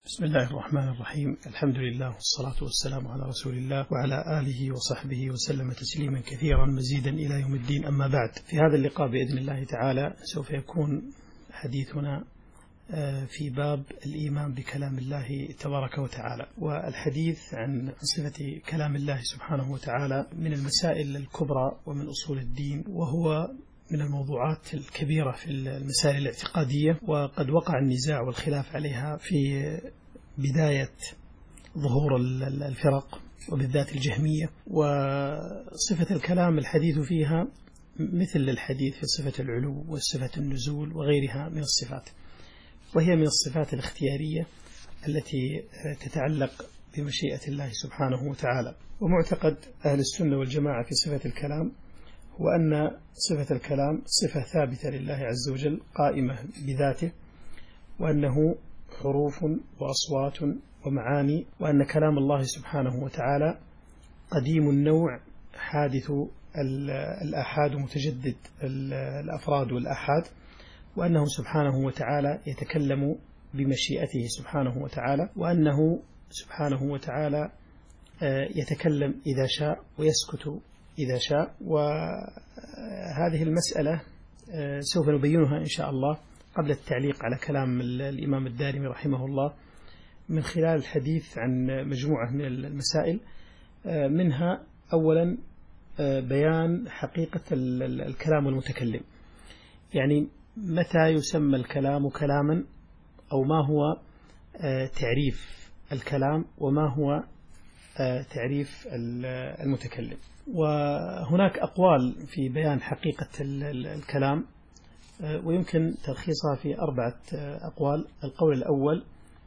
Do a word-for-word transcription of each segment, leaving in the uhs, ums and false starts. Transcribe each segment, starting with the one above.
بسم الله الرحمن الرحيم. الحمد لله والصلاة والسلام على رسول الله وعلى آله وصحبه وسلم تسليما كثيرا مزيدا إلى يوم الدين. أما بعد، في هذا اللقاء بإذن الله تعالى سوف يكون حديثنا في باب الإيمان بكلام الله تبارك وتعالى، والحديث عن صفة كلام الله سبحانه وتعالى من المسائل الكبرى ومن أصول الدين، وهو من الموضوعات الكبيرة في المسائل الاعتقادية، وقد وقع النزاع والخلاف عليها في بداية ظهور الفرق وبالذات الجهمية. وصفة الكلام الحديث فيها مثل الحديث في صفة العلو وصفة النزول وغيرها من الصفات، وهي من الصفات الاختيارية التي تتعلق بمشيئة الله سبحانه وتعالى. ومعتقد أهل السنة والجماعة في صفة الكلام هو أن صفة الكلام صفة ثابتة لله عز وجل قائمة بذاته، وأنه حروف وأصوات ومعاني، وأن كلام الله سبحانه وتعالى قديم النوع حادث الآحاد ومتجدد الأفراد والآحاد، وأنه سبحانه وتعالى يتكلم بمشيئته سبحانه وتعالى، وأنه سبحانه وتعالى يتكلم إذا شاء ويسكت إذا شاء. وهذه المسألة سوف نبينها إن شاء الله قبل التعليق على كلام الإمام الدارمي رحمه الله من خلال الحديث عن مجموعة من المسائل، منها أولا بيان حقيقة الكلام والمتكلم، يعني متى يسمى الكلام كلاما، أو ما هو تعريف الكلام وما هو تعريف المتكلم. وهناك أقوال في بيان حقيقة الكلام، ويمكن تلخيصها في أربعة أقوال. القول الأول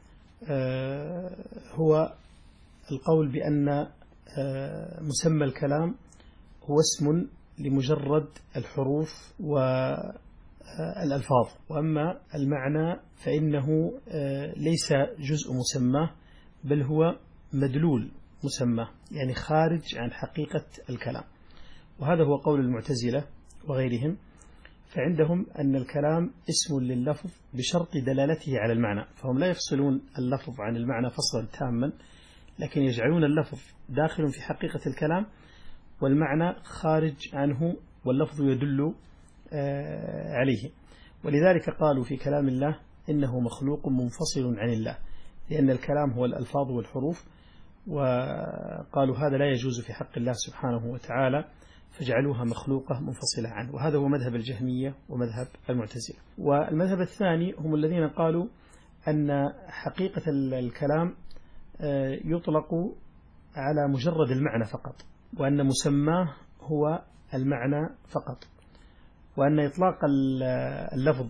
هو القول بأن مسمى الكلام هو اسم لمجرد الحروف والألفاظ، وأما المعنى فإنه ليس جزء مسمى بل هو مدلول مسمى، يعني خارج عن حقيقة الكلام. وهذا هو قول المعتزلة وغيرهم، فعندهم أن الكلام اسم لللفظ بشرط دلالته على المعنى، فهم لا يفصلون اللفظ عن المعنى فصلا تاما، لكن يجعلون اللفظ داخل في حقيقة الكلام والمعنى خارج عنه واللفظ يدل عليه. ولذلك قالوا في كلام الله إنه مخلوق منفصل عن الله، لأن الكلام هو الألفاظ والحروف، وقالوا هذا لا يجوز في حق الله سبحانه وتعالى، فجعلوها مخلوقة منفصلة عنه. وهذا هو مذهب الجهمية ومذهب المعتزلة. والمذهب الثاني هم الذين قالوا أن حقيقة الكلام يطلق على مجرد المعنى فقط، وأن مسماه هو المعنى فقط، وأن إطلاق اللفظ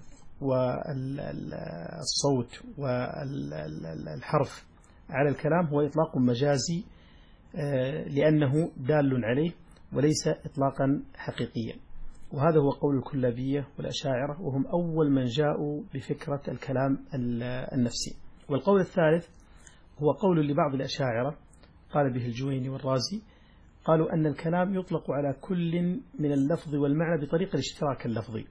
والصوت والحرف على الكلام هو إطلاق مجازي لأنه دال عليه وليس إطلاقا حقيقيا. وهذا هو قول الكلابية والأشاعرة، وهم أول من جاءوا بفكرة الكلام النفسي. والقول الثالث هو قول لبعض الأشاعرة قال به الجويني والرازي، قالوا أن الكلام يطلق على كل من اللفظ والمعنى بطريق الاشتراك اللفظي.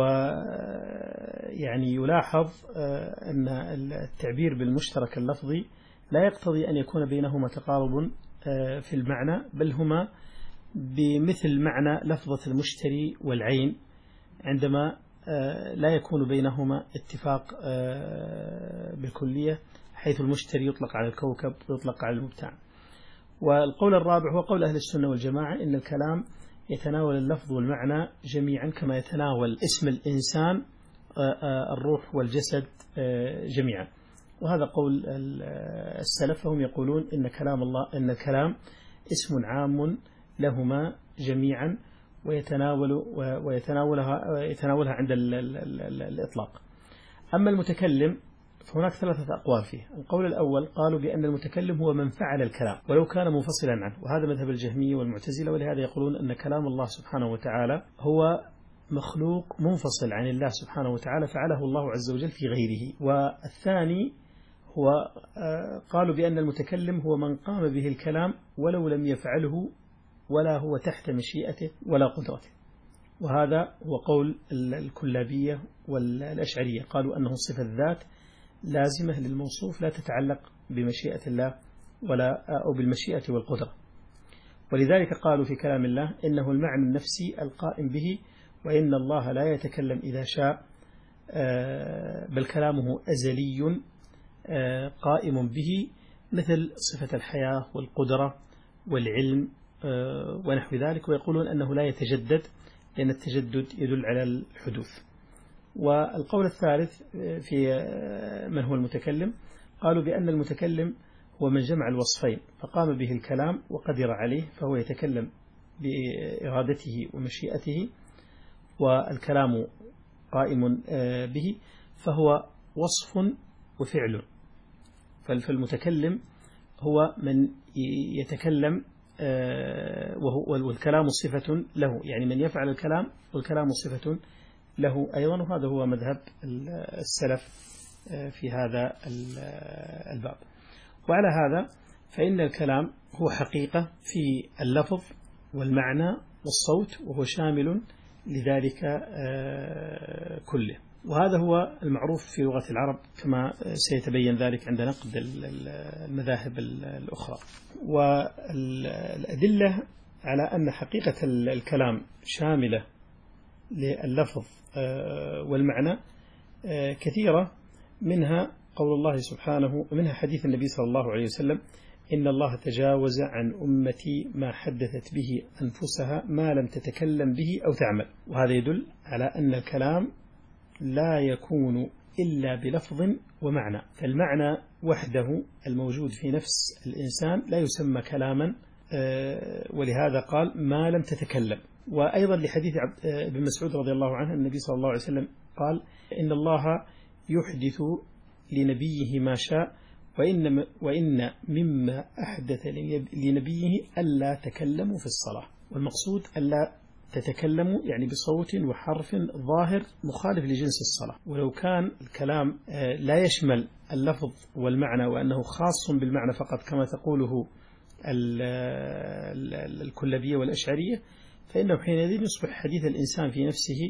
ويعني يلاحظ أن التعبير بالمشترك اللفظي لا يقتضي أن يكون بينهما تقارب في المعنى، بل هما بمثل معنى لفظة المشتري والعين، عندما لا يكون بينهما اتفاق بالكلية، حيث المشتري يطلق على الكوكب ويطلق على المبتاع. والقول الرابع هو قول أهل السنة والجماعة إن الكلام يتناول اللفظ والمعنى جميعا، كما يتناول اسم الإنسان الروح والجسد جميعا. وهذا قول السلف، فهم يقولون إن كلام الله إن الكلام اسم عام لهما جميعا، ويتناول ويتناولها يتناولها عند الإطلاق. أما المتكلم فهناك ثلاثة أقوال فيه. القول الأول قالوا بأن المتكلم هو من فعل الكلام ولو كان منفصلا عنه، وهذا مذهب الجهمية والمعتزلة، ولهذا يقولون أن كلام الله سبحانه وتعالى هو مخلوق منفصل عن الله سبحانه وتعالى، فعله الله عز وجل في غيره. والثاني هو قالوا بأن المتكلم هو من قام به الكلام ولو لم يفعله ولا هو تحت مشيئته ولا قدرته. وهذا هو قول الكلابية والأشعرية، قالوا أنه صفة الذات لازمة للموصوف لا تتعلق بمشيئة الله ولا أو بالمشيئة والقدرة. ولذلك قالوا في كلام الله إنه المعنى النفسي القائم به، وإن الله لا يتكلم إذا شاء، بل كلامه أزلي قائم به، مثل صفة الحياة والقدرة والعلم ونحو ذلك. ويقولون أنه لا يتجدد لأن التجدد يدل على الحدوث. والقول الثالث في من هو المتكلم، قالوا بأن المتكلم هو من جمع الوصفين فقام به الكلام وقدر عليه، فهو يتكلم بإرادته ومشيئته، والكلام قائم به، فهو وصف وفعل. فالمتكلم هو من يتكلم والكلام صفة له، يعني من يفعل الكلام والكلام صفة له أيضا. وهذا هو مذهب السلف في هذا الباب. وعلى هذا فإن الكلام هو حقيقة في اللفظ والمعنى والصوت، وهو شامل لذلك كله. وهذا هو المعروف في لغة العرب كما سيتبين ذلك عند نقد المذاهب الأخرى. والأدلة على أن حقيقة الكلام شاملة لللفظ والمعنى كثيرة، منها قول الله سبحانه، ومنها حديث النبي صلى الله عليه وسلم: إن الله تجاوز عن أمتي ما حدثت به أنفسها ما لم تتكلم به أو تعمل. وهذا يدل على أن الكلام لا يكون إلا بلفظ ومعنى، فالمعنى وحده الموجود في نفس الإنسان لا يسمى كلاما، ولهذا قال ما لم تتكلم. وأيضا لحديث ابن مسعود رضي الله عنه النبي صلى الله عليه وسلم قال: إن الله يحدث لنبيه ما شاء، وإن, وإن مما أحدث لنبيه ألا تكلموا في الصلاة. والمقصود ألا تتكلموا يعني بصوت وحرف ظاهر مخالف لجنس الصلاة. ولو كان الكلام لا يشمل اللفظ والمعنى وأنه خاص بالمعنى فقط كما تقوله الكلابية والأشعرية، فإنه حينئذ يصبح حديث الإنسان في نفسه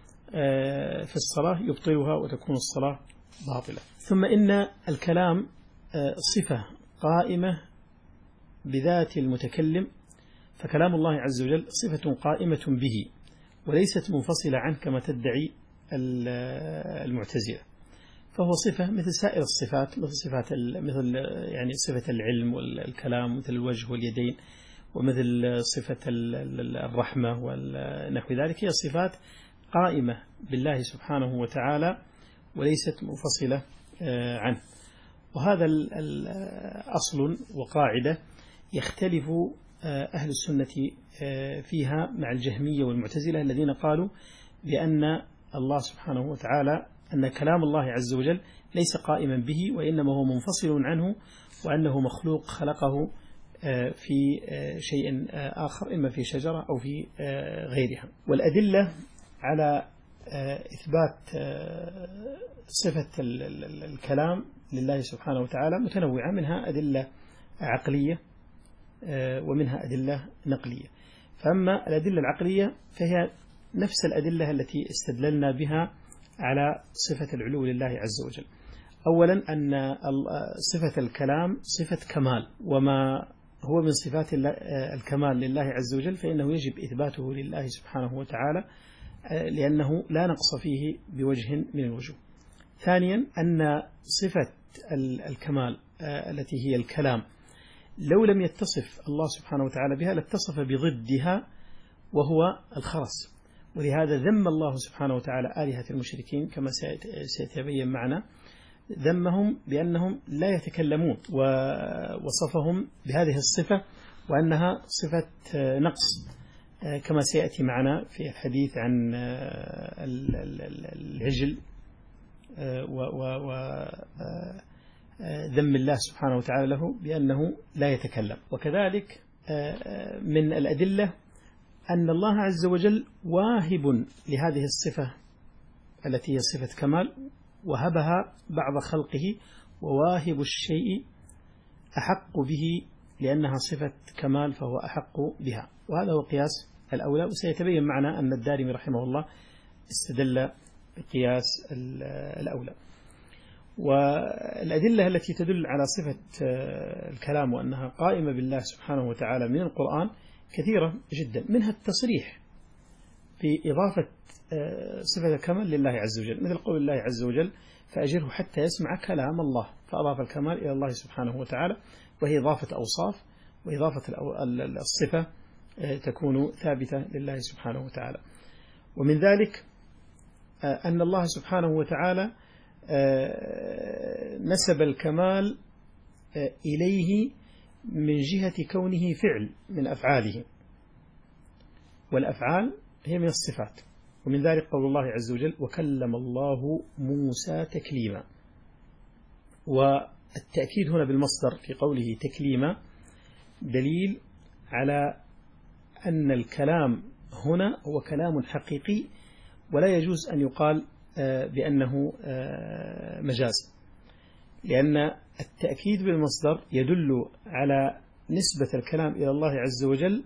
في الصلاة يبطلها وتكون الصلاة باطلة. ثم إن الكلام صفة قائمة بذات المتكلم، فكلام الله عز وجل صفة قائمة به وليست منفصلة عنه كما تدعي المعتزلة، فهو صفة مثل سائر الصفات، مثل صفات مثل يعني صفة العلم والكلام، مثل الوجه واليدين، ومثل صفة الرحمة ونحو ذلك. هي صفات قائمة بالله سبحانه وتعالى وليست منفصلة عنه. وهذا أصل وقاعدة يختلف أهل السنة فيها مع الجهمية والمعتزلة الذين قالوا بأن الله سبحانه وتعالى أن كلام الله عز وجل ليس قائما به، وإنما هو منفصل عنه، وأنه مخلوق خلقه في شيء آخر، إما في شجرة أو في غيرها. والأدلة على إثبات صفة الكلام لله سبحانه وتعالى متنوعة، منها أدلة عقلية ومنها أدلة نقلية. فأما الأدلة العقلية فهي نفس الأدلة التي استدللنا بها على صفة العلو لله عز وجل. أولا أن صفة الكلام صفة كمال، وما هو من صفات الكمال لله عز وجل فإنه يجب إثباته لله سبحانه وتعالى، لأنه لا نقص فيه بوجه من الوجوه. ثانيا أن صفة الكمال التي هي الكلام لو لم يتصف الله سبحانه وتعالى بها لاتصف بضدها وهو الخرس، ولهذا ذم الله سبحانه وتعالى آلهة المشركين كما سيتبين معنا، ذمهم بأنهم لا يتكلمون، ووصفهم بهذه الصفة وأنها صفة نقص كما سيأتي معنا في الحديث عن العجل وذم الله سبحانه وتعالى له بأنه لا يتكلم. وكذلك من الأدلة أن الله عز وجل واهب لهذه الصفة التي هي صفة كمال، وهبها بعض خلقه، وواهب الشيء أحق به لأنها صفة كمال فهو أحق بها. وهذا هو قياس الأولى، وسيتبين معنا أن الدارمي رحمه الله استدل بقياس الأولى. والأدلة التي تدل على صفة الكلام وأنها قائمة بالله سبحانه وتعالى من القرآن كثيرة جدا، منها التصريح بإضافة صفة الكمال لله عز وجل، مثل قول الله عز وجل فأجره حتى يسمع كلام الله، فأضاف الكمال إلى الله سبحانه وتعالى، وهي إضافة أوصاف، وإضافة الصفة تكون ثابتة لله سبحانه وتعالى. ومن ذلك أن الله سبحانه وتعالى نسب الكمال إليه من جهة كونه فعل من أفعاله، والأفعال هي من الصفات. ومن ذلك قول الله عز وجل وكلم الله موسى تكليما، والتأكيد هنا بالمصدر في قوله تكليما دليل على أن الكلام هنا هو كلام حقيقي، ولا يجوز أن يقال بأنه مجاز، لأن التأكيد بالمصدر يدل على نسبة الكلام إلى الله عز وجل،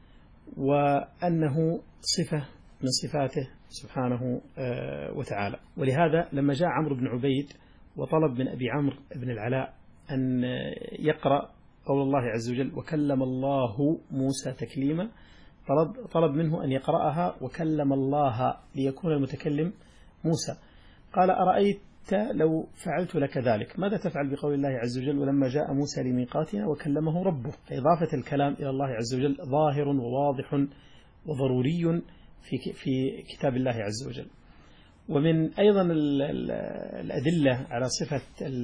وأنه صفة من صفاته سبحانه وتعالى. ولهذا لما جاء عمرو بن عبيد وطلب من أبي عمرو بن العلاء أن يقرأ قول الله عز وجل وكلم الله موسى تكليما، طلب, طلب منه أن يقرأها وكلم الله ليكون المتكلم موسى. قال أرأيت لو فعلت لك ذلك ماذا تفعل بقول الله عز وجل ولما جاء موسى لميقاتنا وكلمه ربه؟ فإضافة الكلام إلى الله عز وجل ظاهر وواضح وضروري في في كتاب الله عز وجل. ومن أيضا الأدلة على صفة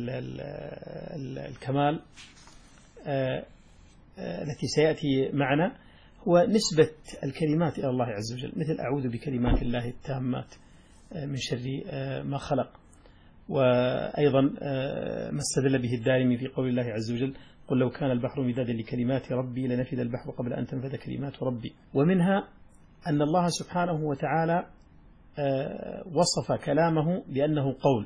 الكمال التي سيأتي معنا هو نسبة الكلمات إلى الله عز وجل، مثل أعوذ بكلمات الله التامات من شر ما خلق. وأيضا ما استدل به الدارمي في قول الله عز وجل قل لو كان البحر مدادا لكلمات ربي لنفد البحر قبل أن تنفذ كلمات ربي. ومنها أن الله سبحانه وتعالى وصف كلامه بأنه قول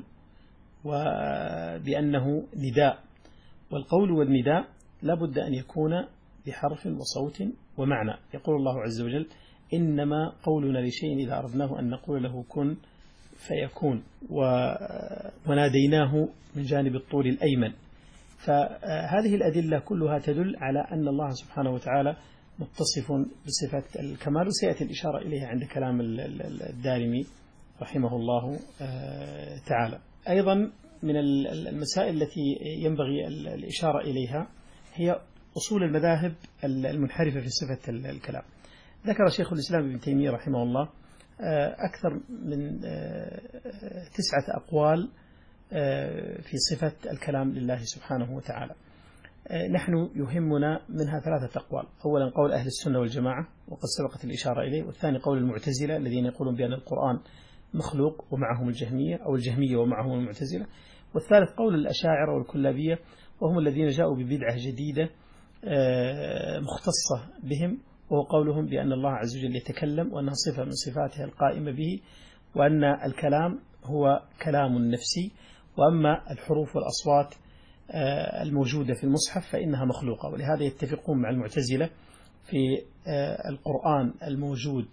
وبأنه نداء، والقول والنداء لابد أن يكون بحرف وصوت ومعنى. يقول الله عز وجل إنما قولنا لشيء إذا أردناه أن نقول له كن فيكون، وناديناه من جانب الطول الأيمن. فهذه الأدلة كلها تدل على أن الله سبحانه وتعالى متصف بصفة الكمال، وسيأتي الإشارة إليها عند كلام الدارمي رحمه الله تعالى. أيضا من المسائل التي ينبغي الإشارة إليها هي أصول المذاهب المنحرفة في صفة الكلام. ذكر شيخ الإسلام ابن تيمية رحمه الله أكثر من تسعة أقوال في صفة الكلام لله سبحانه وتعالى. نحن يهمنا منها ثلاثة أقوال. أولا قول أهل السنة والجماعة وقد سبقت الإشارة إليه، والثاني قول المعتزلة الذين يقولون بأن القرآن مخلوق ومعهم الجهمية أو الجهمية ومعهم المعتزلة، والثالث قول الأشاعرة والكلابية وهم الذين جاءوا ببدعة جديدة مختصة بهم، وهو قولهم بأن الله عز وجل يتكلم وأنها صفة من صفاته القائمة به، وأن الكلام هو كلام نفسي، وأما الحروف والأصوات الموجودة في المصحف فإنها مخلوقة. ولهذا يتفقون مع المعتزلة في القرآن الموجود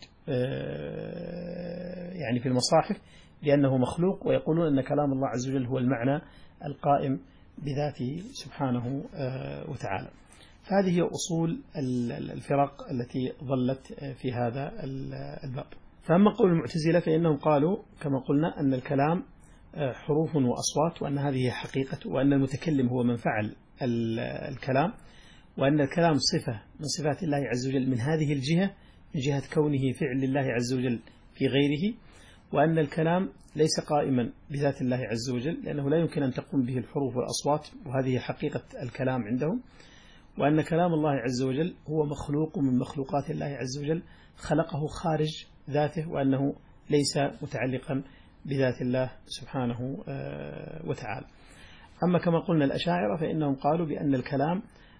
يعني في المصاحف بأنه مخلوق، ويقولون أن كلام الله عز وجل هو المعنى القائم بذاته سبحانه وتعالى. فهذه هي أصول الفرق التي ظلت في هذا الباب. فأما قول المعتزلة فإنهم قالوا كما قلنا أن الكلام حروف وأصوات، وأن هذه حقيقة، وأن المتكلم هو من فعل الكلام، وأن الكلام صفة من صفات الله عز وجل من هذه الجهة، من جهة كونه فعل لله عز وجل في غيره، وأن الكلام ليس قائما بذات الله عز وجل لأنه لا يمكن أن تقوم به الحروف والأصوات، وهذه حقيقة الكلام عندهم، وأن كلام الله عز وجل هو مخلوق من مخلوقات الله عز وجل، خلقه خارج ذاته، وأنه ليس متعلقا بذات الله سبحانه وتعالى. أما كما قلنا الأشاعرة فإنهم قالوا بأن الكلام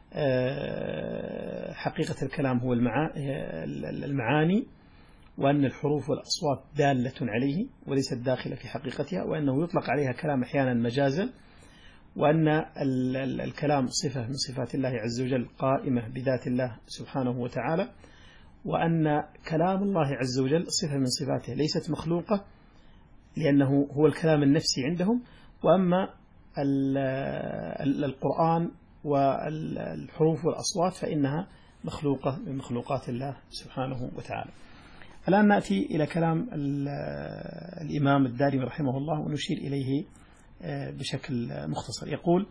حقيقة الكلام هو المعاني، وأن الحروف والأصوات دالة عليه وليست داخلة في حقيقتها، وأنه يطلق عليها كلام أحيانا مجازا، وأن الكلام صفة من صفات الله عز وجل قائمة بذات الله سبحانه وتعالى، وأن كلام الله عز وجل صفة من صفاته ليست مخلوقة لأنه هو الكلام النفسي عندهم، وأما القرآن والحروف والأصوات فإنها مخلوقة من مخلوقات الله سبحانه وتعالى. الآن نأتي إلى كلام الإمام الدارمي رحمه الله ونشير إليه بشكل مختصر. يقول: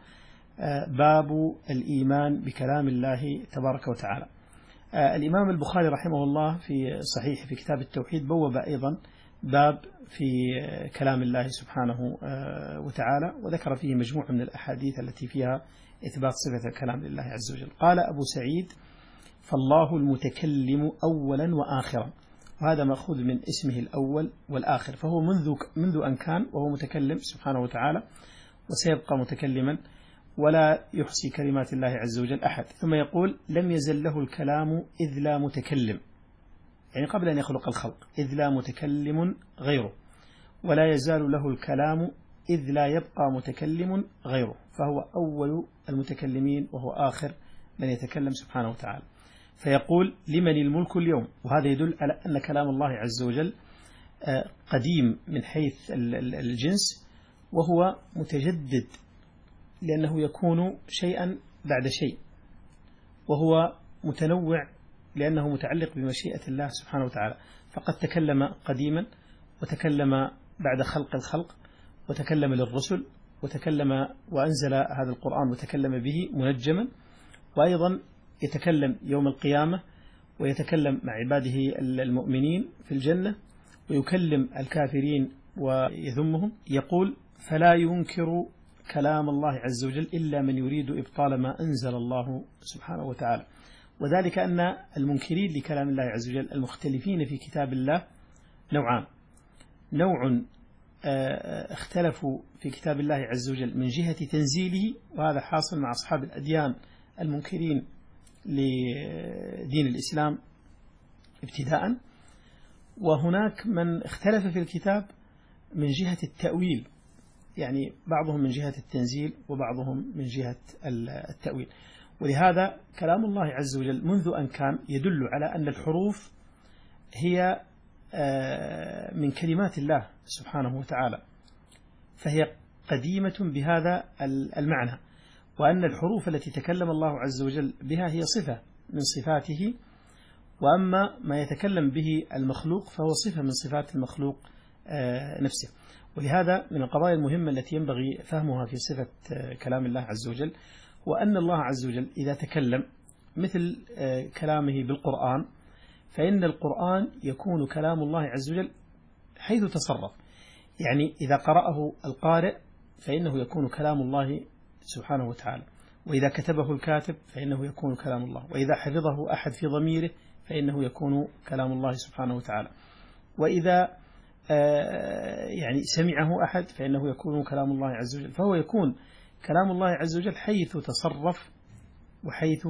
باب الإيمان بكلام الله تبارك وتعالى. الإمام البخاري رحمه الله في صحيح في كتاب التوحيد بوب أيضا باب في كلام الله سبحانه وتعالى، وذكر فيه مجموعة من الأحاديث التي فيها إثبات صفة الكلام لله عز وجل. قال أبو سعيد: فالله المتكلم أولا وآخرا، وهذا مأخوذ من اسمه الأول والآخر، فهو منذ منذ أن كان وهو متكلم سبحانه وتعالى، وسيبقى متكلما ولا يحصي كلمات الله عز وجل أحد. ثم يقول: لم يزل له الكلام إذ لا متكلم، يعني قبل أن يخلق الخلق، إذ لا متكلم غيره، ولا يزال له الكلام إذ لا يبقى متكلم غيره، فهو أول المتكلمين وهو آخر من يتكلم سبحانه وتعالى. فيقول: لمن الملك اليوم، وهذا يدل على أن كلام الله عز وجل قديم من حيث الجنس، وهو متجدد لأنه يكون شيئا بعد شيء، وهو متنوع لأنه متعلق بمشيئة الله سبحانه وتعالى. فقد تكلم قديما، وتكلم بعد خلق الخلق، وتكلم للرسل، وتكلم وأنزل هذا القرآن وتكلم به منجما، وأيضا يتكلم يوم القيامة، ويتكلم مع عباده المؤمنين في الجنة، ويكلم الكافرين ويذمهم. يقول: فلا ينكر كلام الله عز وجل إلا من يريد إبطال ما أنزل الله سبحانه وتعالى، وذلك أن المنكرين لكلام الله عز وجل المختلفين في كتاب الله نوعان: نوع اختلفوا في كتاب الله عز وجل من جهة تنزيله، وهذا حاصل مع أصحاب الأديان المنكرين لدين الإسلام ابتداء، وهناك من اختلف في الكتاب من جهة التأويل، يعني بعضهم من جهة التنزيل وبعضهم من جهة التأويل. ولهذا كلام الله عز وجل منذ أن كان يدل على أن الحروف هي من كلمات الله سبحانه وتعالى، فهي قديمة بهذا المعنى، وأن الحروف التي تكلم الله عز وجل بها هي صفة من صفاته، وأما ما يتكلم به المخلوق فهو صفة من صفات المخلوق نفسه. ولهذا من القضايا المهمة التي ينبغي فهمها في صفة كلام الله عز وجل، وأن الله عز وجل إذا تكلم مثل كلامه بالقرآن، فإن القرآن يكون كلام الله عز وجل حيث تصرف، يعني إذا قرأه القارئ فإنه يكون كلام الله سبحانه وتعالى، وإذا كتبه الكاتب فإنه يكون كلام الله، وإذا حفظه أحد في ضميره فإنه يكون كلام الله سبحانه وتعالى، وإذا يعني سمعه أحد فإنه يكون كلام الله عز وجل. فهو يكون كلام الله عز وجل حيث تصرف وحيث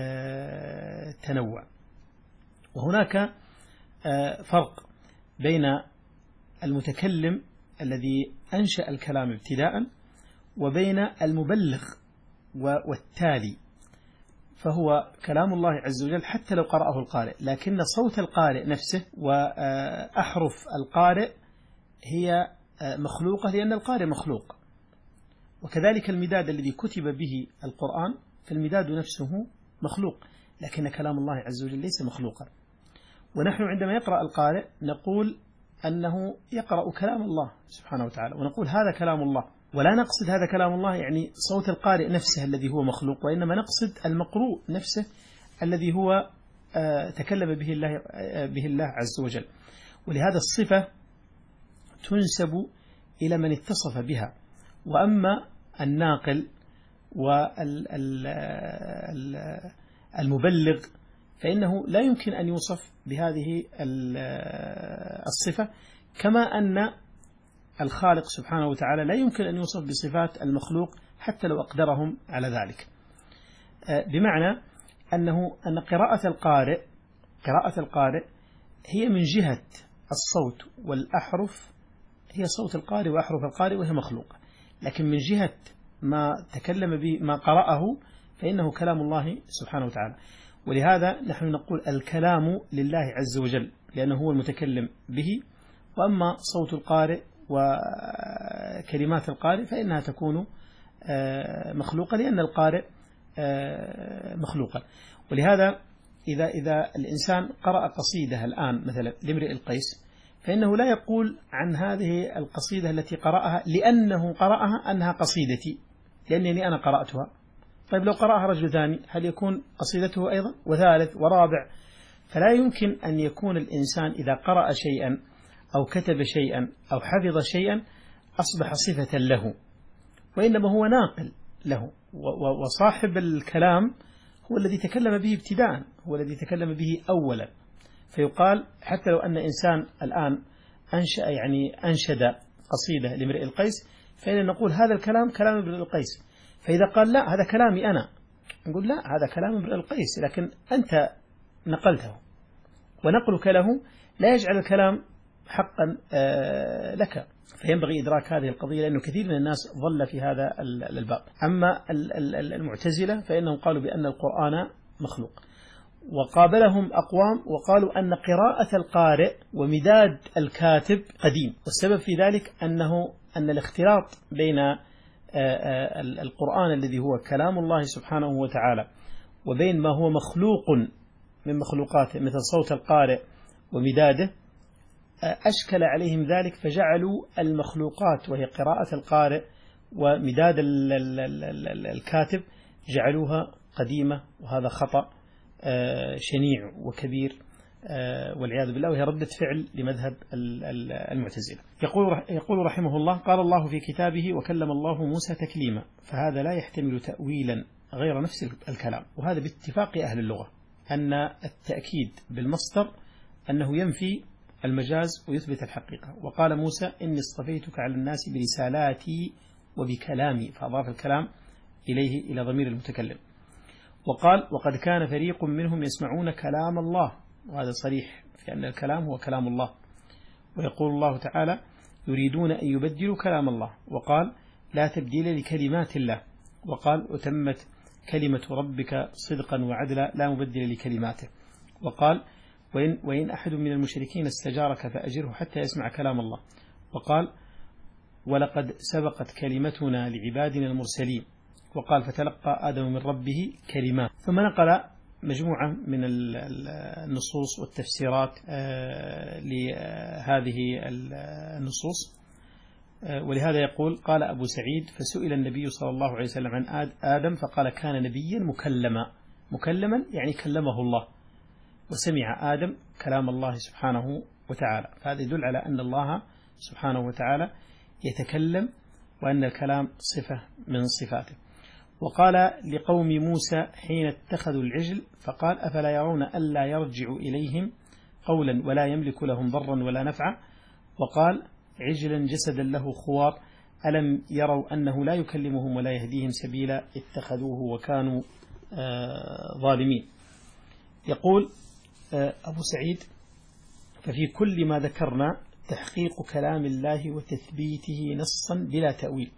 تنوع. وهناك فرق بين المتكلم الذي أنشأ الكلام ابتداء وبين المبلغ والتالي، فهو كلام الله عز وجل حتى لو قرأه القارئ، لكن صوت القارئ نفسه وأحرف القارئ هي مخلوقة لأن القارئ مخلوق. وكذلك المداد الذي كتب به القرآن، فالمداد نفسه مخلوق، لكن كلام الله عز وجل ليس مخلوقا. ونحن عندما يقرأ القارئ نقول أنه يقرأ كلام الله سبحانه وتعالى، ونقول هذا كلام الله، ولا نقصد هذا كلام الله يعني صوت القارئ نفسه الذي هو مخلوق، وإنما نقصد المقروء نفسه الذي هو تكلم به الله به الله عز وجل. ولهذا الصفة تنسب إلى من اتصف بها، وأما الناقل والمبلغ فإنه لا يمكن أن يوصف بهذه الصفة، كما أن الخالق سبحانه وتعالى لا يمكن أن يوصف بصفات المخلوق حتى لو أقدرهم على ذلك. بمعنى أنه أن قراءة القارئ قراءة القارئ هي من جهة الصوت والأحرف، هي صوت القارئ وأحرف القارئ وهي مخلوقة، لكن من جهة ما تكلم به ما قرأه فإنه كلام الله سبحانه وتعالى. ولهذا نحن نقول الكلام لله عز وجل لأنه هو المتكلم به، وأما صوت القارئ وكلمات القارئ فإنها تكون مخلوقة لأن القارئ مخلوقا. ولهذا إذا إذا الإنسان قرأ قصيدة الآن مثلا لامرئ القيس، فإنه لا يقول عن هذه القصيدة التي قرأها لأنه قرأها أنها قصيدتي لأنني أنا قرأتها. طيب لو قرأها رجل ثاني هل يكون قصيدته أيضا؟ وثالث ورابع. فلا يمكن أن يكون الإنسان إذا قرأ شيئا أو كتب شيئا أو حفظ شيئا أصبح صفة له، وإنما هو ناقل له. وصاحب الكلام هو الذي تكلم به ابتداء، هو الذي تكلم به أولا. فيقال حتى لو أن إنسان الآن أنشأ يعني أنشد قصيدة لامرئ القيس، فإن نقول هذا الكلام كلام امرئ القيس. فإذا قال لا هذا كلامي أنا، نقول لا هذا كلام امرئ القيس لكن أنت نقلته، ونقلك له لا يجعل الكلام حقا لك. فينبغي إدراك هذه القضية، لأنه كثير من الناس ظل في هذا الباب. أما المعتزلة فإنهم قالوا بأن القرآن مخلوق، وقابلهم أقوام وقالوا أن قراءة القارئ ومداد الكاتب قديم، والسبب في ذلك أنه أن الاختلاط بين القرآن الذي هو كلام الله سبحانه وتعالى وبين ما هو مخلوق من مخلوقاته مثل صوت القارئ ومداده أشكل عليهم ذلك، فجعلوا المخلوقات وهي قراءة القارئ ومداد الكاتب جعلوها قديمة، وهذا خطأ شنيع وكبير والعياذ بالله، وهي ردة فعل لمذهب المعتزلة. يقول يقول رحمه الله: قال الله في كتابه: وكلم الله موسى تكليما. فهذا لا يحتمل تأويلا غير نفس الكلام، وهذا باتفاق أهل اللغة أن التأكيد بالمصدر أنه ينفي المجاز ويثبت الحقيقة. وقال موسى: إني اصطفيتك على الناس برسالاتي وبكلامي، فأضاف الكلام إليه إلى ضمير المتكلم. وقال: وقد كان فريق منهم يسمعون كلام الله، وهذا صريح في أن الكلام هو كلام الله. ويقول الله تعالى: يريدون أن يبدلوا كلام الله. وقال: لا تبديل لكلمات الله. وقال: وتمت كلمة ربك صدقا وعدلا لا مبدل لكلماته. وقال: وإن, وإن أحد من المشركين استجارك فأجره حتى يسمع كلام الله. وقال: ولقد سبقت كلمتنا لعبادنا المرسلين. وقال: فتلقى آدم من ربه كلمات. ثم نقل مجموعة من النصوص والتفسيرات لهذه النصوص، ولهذا يقول: قال أبو سعيد: فسئل النبي صلى الله عليه وسلم عن آدم فقال: كان نبيا مكلما. مكلما يعني كلمه الله، وسمع آدم كلام الله سبحانه وتعالى. فهذا يدل على أن الله سبحانه وتعالى يتكلم، وأن الكلام صفة من صفاته. وقال لقوم موسى حين اتخذوا العجل فقال: أفلا يرون ألا يرجع إليهم قولا ولا يملك لهم ضرا ولا نفعا. وقال: عجلا جسدا له خوار ألم يروا أنه لا يكلمهم ولا يهديهم سبيلا اتخذوه وكانوا ظالمين. يقول أبو سعيد: ففي كل ما ذكرنا تحقيق كلام الله وتثبيته نصا بلا تأويل.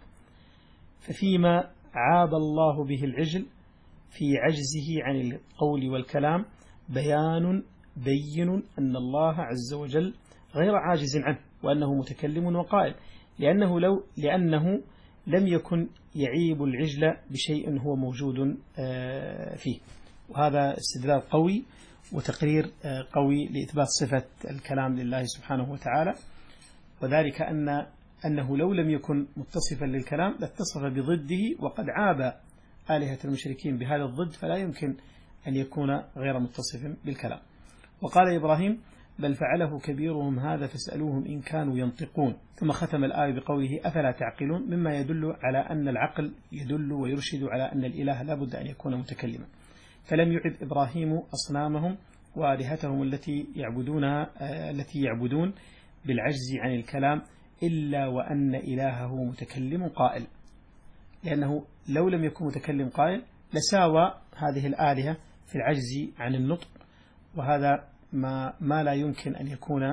ففيما عاب الله به العجل في عجزه عن القول والكلام بيان بين أن الله عز وجل غير عاجز عنه، وأنه متكلم وقائل، لأنه لو لأنه لم يكن يعيب العجل بشيء هو موجود فيه. وهذا استدلال قوي وتقرير قوي لإثبات صفة الكلام لله سبحانه وتعالى، وذلك أن أنه لو لم يكن متصفا للكلام لاتصف بضده، وقد عاب آلهة المشركين بهذا الضد، فلا يمكن أن يكون غير متصف بالكلام. وقال إبراهيم: بل فعله كبيرهم هذا فاسألوهم إن كانوا ينطقون. ثم ختم الآية بقوله: أفلا تعقلون، مما يدل على أن العقل يدل ويرشد على أن الإله لا بد أن يكون متكلما. فلم يعب إبراهيم أصنامهم وآلهتهم التي يعبدونها التي يعبدون بالعجز عن الكلام إلا وأن إلهه متكلم قائل، لأنه لو لم يكن متكلم قائل لساوى هذه الآلهة في العجز عن النطق، وهذا ما, ما لا يمكن أن يكون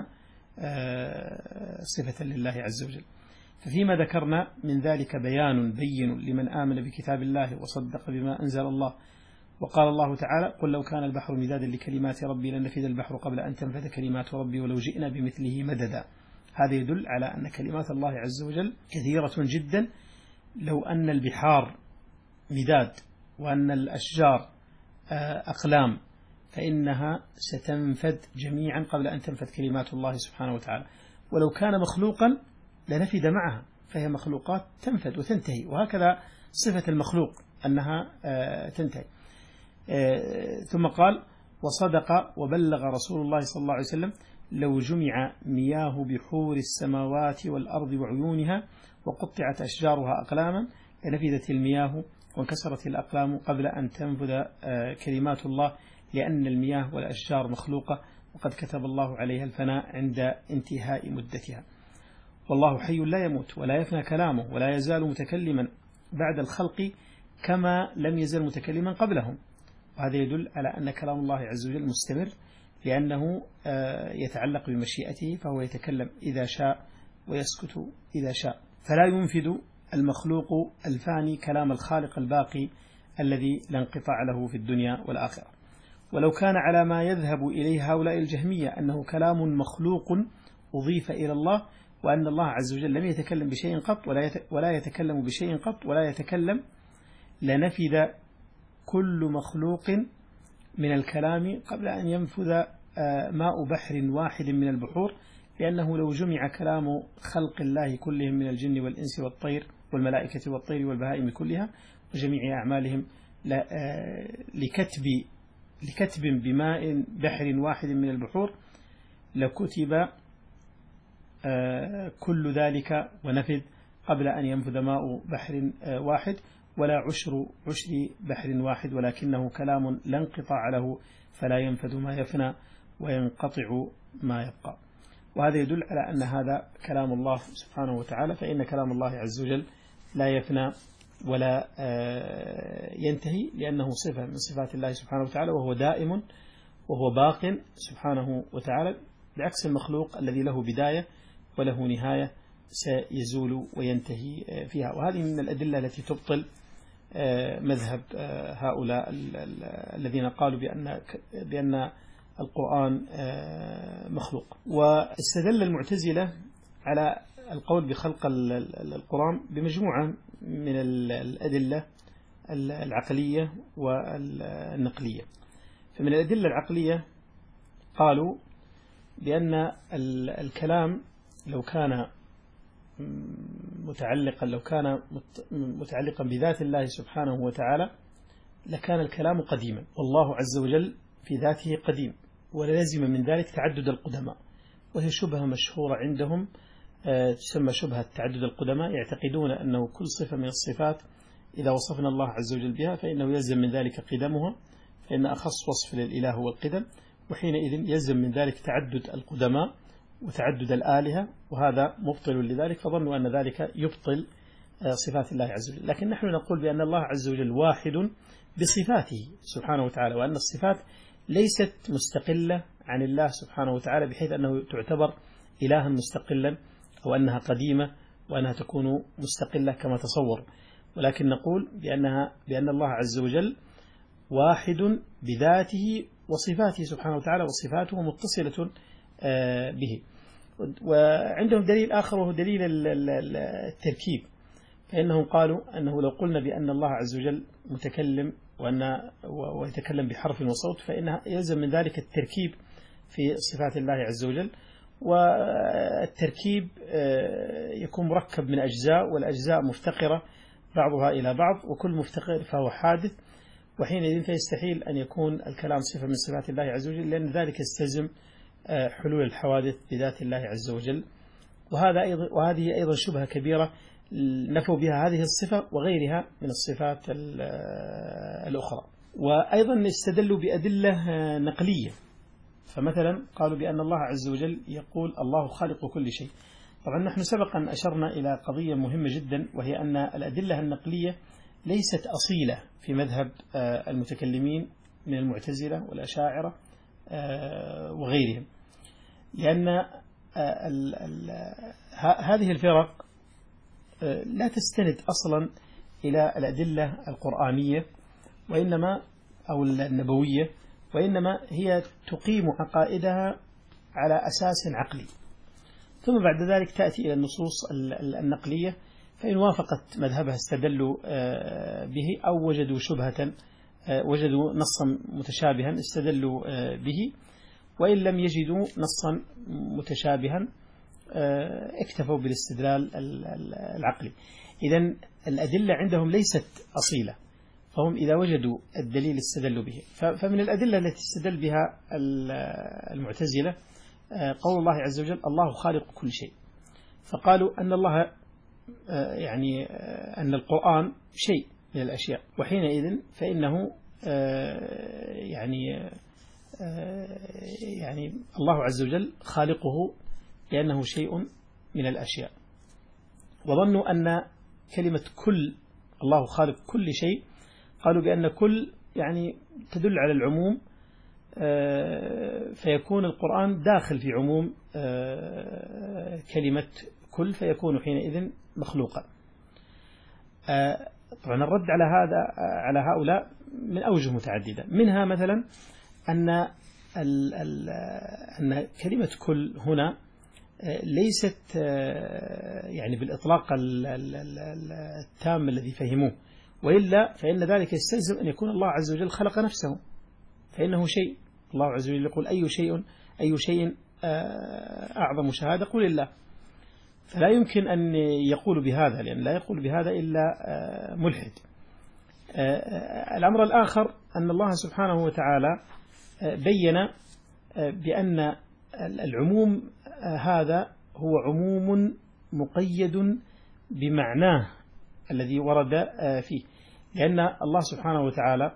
صفة لله عز وجل. ففيما ذكرنا من ذلك بيان بين لمن آمن بكتاب الله وصدق بما أنزل الله. وقال الله تعالى: قل لو كان البحر مدادا لكلمات ربي لنفذ البحر قبل أن تنفذ كلمات ربي ولو جئنا بمثله مددا. هذا يدل على أن كلمات الله عز وجل كثيرة جدا لو أن البحار مداد وأن الأشجار أقلام فإنها ستنفد جميعا قبل أن تنفد كلمات الله سبحانه وتعالى. ولو كان مخلوقا لنفد معها، فهي مخلوقات تنفد وتنتهي، وهكذا صفة المخلوق أنها تنتهي. ثم قال: وصدق وبلغ رسول الله صلى الله عليه وسلم: لو جمع مياه بحور السماوات والأرض وعيونها وقطعت أشجارها أقلاما لنفدت المياه وانكسرت الأقلام قبل أن تنفذ كلمات الله، لأن المياه والأشجار مخلوقة وقد كتب الله عليها الفناء عند انتهاء مدتها. والله حي لا يموت ولا يفنى كلامه ولا يزال متكلما بعد الخلق كما لم يزل متكلما قبلهم. وهذا يدل على أن كلام الله عز وجل مستمر، لأنه يتعلق بمشيئته، فهو يتكلم إذا شاء ويسكت إذا شاء، فلا ينفد المخلوق الفاني كلام الخالق الباقي الذي لا انقطاع له في الدنيا والآخرة. ولو كان على ما يذهب إليه هؤلاء الجهمية أنه كلام مخلوق أضيف إلى الله، وأن الله عز وجل لم يتكلم بشيء قط ولا يتكلم بشيء قط ولا يتكلم، لنفد كل مخلوق من الكلام قبل أن ينفذ ماء بحر واحد من البحور، لأنه لو جمع كلام خلق الله كلهم من الجن والإنس والطير والملائكة والطير والبهائم كلها وجميع أعمالهم لكتب لكتب بماء بحر واحد من البحور لكتب كل ذلك ونفذ قبل أن ينفذ ماء بحر واحد، ولا عشر عشر بحر واحد، ولكنه كلام لا انقطاع له، فلا ينفذ ما يفنى وينقطع ما يبقى. وهذا يدل على أن هذا كلام الله سبحانه وتعالى، فإن كلام الله عز وجل لا يفنى ولا ينتهي، لأنه صفة من صفات الله سبحانه وتعالى، وهو دائم وهو باق سبحانه وتعالى، بعكس المخلوق الذي له بداية وله نهاية سيزول وينتهي فيها. وهذه من الأدلة التي تبطل مذهب هؤلاء الذين قالوا بأن بأن القرآن مخلوق. واستدل المعتزلة على القول بخلق القرآن بمجموعة من الأدلة العقلية والنقلية. فمن الأدلة العقلية قالوا بأن الكلام لو كان متعلقا لو كان متعلقا بذات الله سبحانه وتعالى لكان الكلام قديما، والله عز وجل في ذاته قديم، ولازم من ذلك تعدد القدماء، وهي شبهة مشهورة عندهم تسمى شبهة تعدد القدماء. يعتقدون أنه كل صفة من الصفات إذا وصفنا الله عز وجل بها فإنه يلزم من ذلك قدمها، فإن أخص وصف للإله هو القدم، وحينئذ يلزم من ذلك تعدد القدماء وتعدد الآلهة، وهذا مبطل لذلك، فظنوا أن ذلك يبطل صفات الله عز وجل. لكن نحن نقول بأن الله عز وجل واحد بصفاته سبحانه وتعالى، وأن الصفات ليست مستقلة عن الله سبحانه وتعالى بحيث أنه تعتبر إلها مستقلا أو أنها قديمة وأنها تكون مستقلة كما تصور، ولكن نقول بأنها بأن الله عز وجل واحد بذاته وصفاته سبحانه وتعالى، وصفاته متصلة به. وعندهم دليل آخر وهو دليل التركيب، فإنهم قالوا أنه لو قلنا بأن الله عز وجل متكلم وأن ويتكلم بحرف وصوت فإنها يلزم من ذلك التركيب في صفات الله عز وجل، والتركيب يكون مركب من أجزاء، والأجزاء مفتقرة بعضها إلى بعض، وكل مفتقر فهو حادث، وحينئذ فيستحيل أن يكون الكلام صفة من صفات الله عز وجل، لأن ذلك يستلزم حلول الحوادث بذات الله عز وجل. وهذا أيضا وهذه أيضا شبهة كبيرة نفوا بها هذه الصفة وغيرها من الصفات الأخرى. وأيضا استدلوا بأدلة نقلية، فمثلا قالوا بأن الله عز وجل يقول الله خالق كل شيء. طبعا نحن سبقا أشرنا إلى قضية مهمة جدا، وهي أن الأدلة النقلية ليست أصيلة في مذهب المتكلمين من المعتزلة والأشاعرة وغيرهم، لأن ال ال هذه الفرق لا تستند أصلا إلى الأدلة القرآنية وإنما أو النبوية، وإنما هي تقيم عقائدها على أساس عقلي، ثم بعد ذلك تأتي إلى النصوص النقلية فإن وافقت مذهبها استدلوا به، أو وجدوا شبهة وجدوا نصا متشابها استدلوا به، وإن لم يجدوا نصا متشابها اكتفوا بالاستدلال العقلي. إذن الأدلة عندهم ليست أصيلة، فهم إذا وجدوا الدليل استدلوا به. فمن الأدلة التي استدل بها المعتزلة قول الله عز وجل الله خالق كل شيء، فقالوا أن الله يعني أن القرآن شيء من الأشياء، وحينئذ فإنه يعني يعني الله عز وجل خالقه لأنه شيء من الأشياء. وظنوا أن كلمة كل، الله خالق كل شيء، قالوا بأن كل يعني تدل على العموم، فيكون القرآن داخل في عموم كلمة كل، فيكون حينئذ مخلوقا. طبعا الرد على هذا على هؤلاء من أوجه متعددة، منها مثلا أن أن كلمة كل هنا ليست يعني بالإطلاق التام الذي فهموه، وإلا فإن ذلك يستلزم أن يكون الله عز وجل خلق نفسه، فإنه شيء. الله عز وجل يقول أي شيء أي شيء أعظم شهادة؟ قل الله. فلا يمكن أن يقول بهذا، لأن لا يقول بهذا إلا ملحد. الأمر الآخر أن الله سبحانه وتعالى بين بأن العموم هذا هو عموم مقيد بمعناه الذي ورد فيه، لأن الله سبحانه وتعالى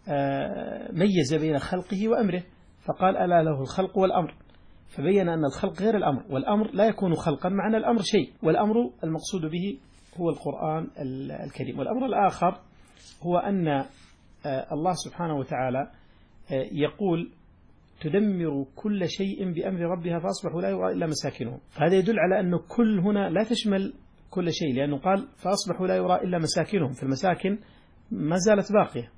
ميز بين خلقه وأمره، فقال ألا له الخلق والأمر، فبين أن الخلق غير الأمر، والأمر لا يكون خلقا معنى الأمر شيء، والأمر المقصود به هو القرآن الكريم. والأمر الآخر هو أن الله سبحانه وتعالى يقول تدمر كل شيء بأمر ربها فأصبحوا لا يرى إلا مساكنهم، فهذا يدل على أن كل هنا لا تشمل كل شيء، لأنه قال فأصبحوا لا يرى إلا مساكنهم، فالمساكن ما زالت باقية،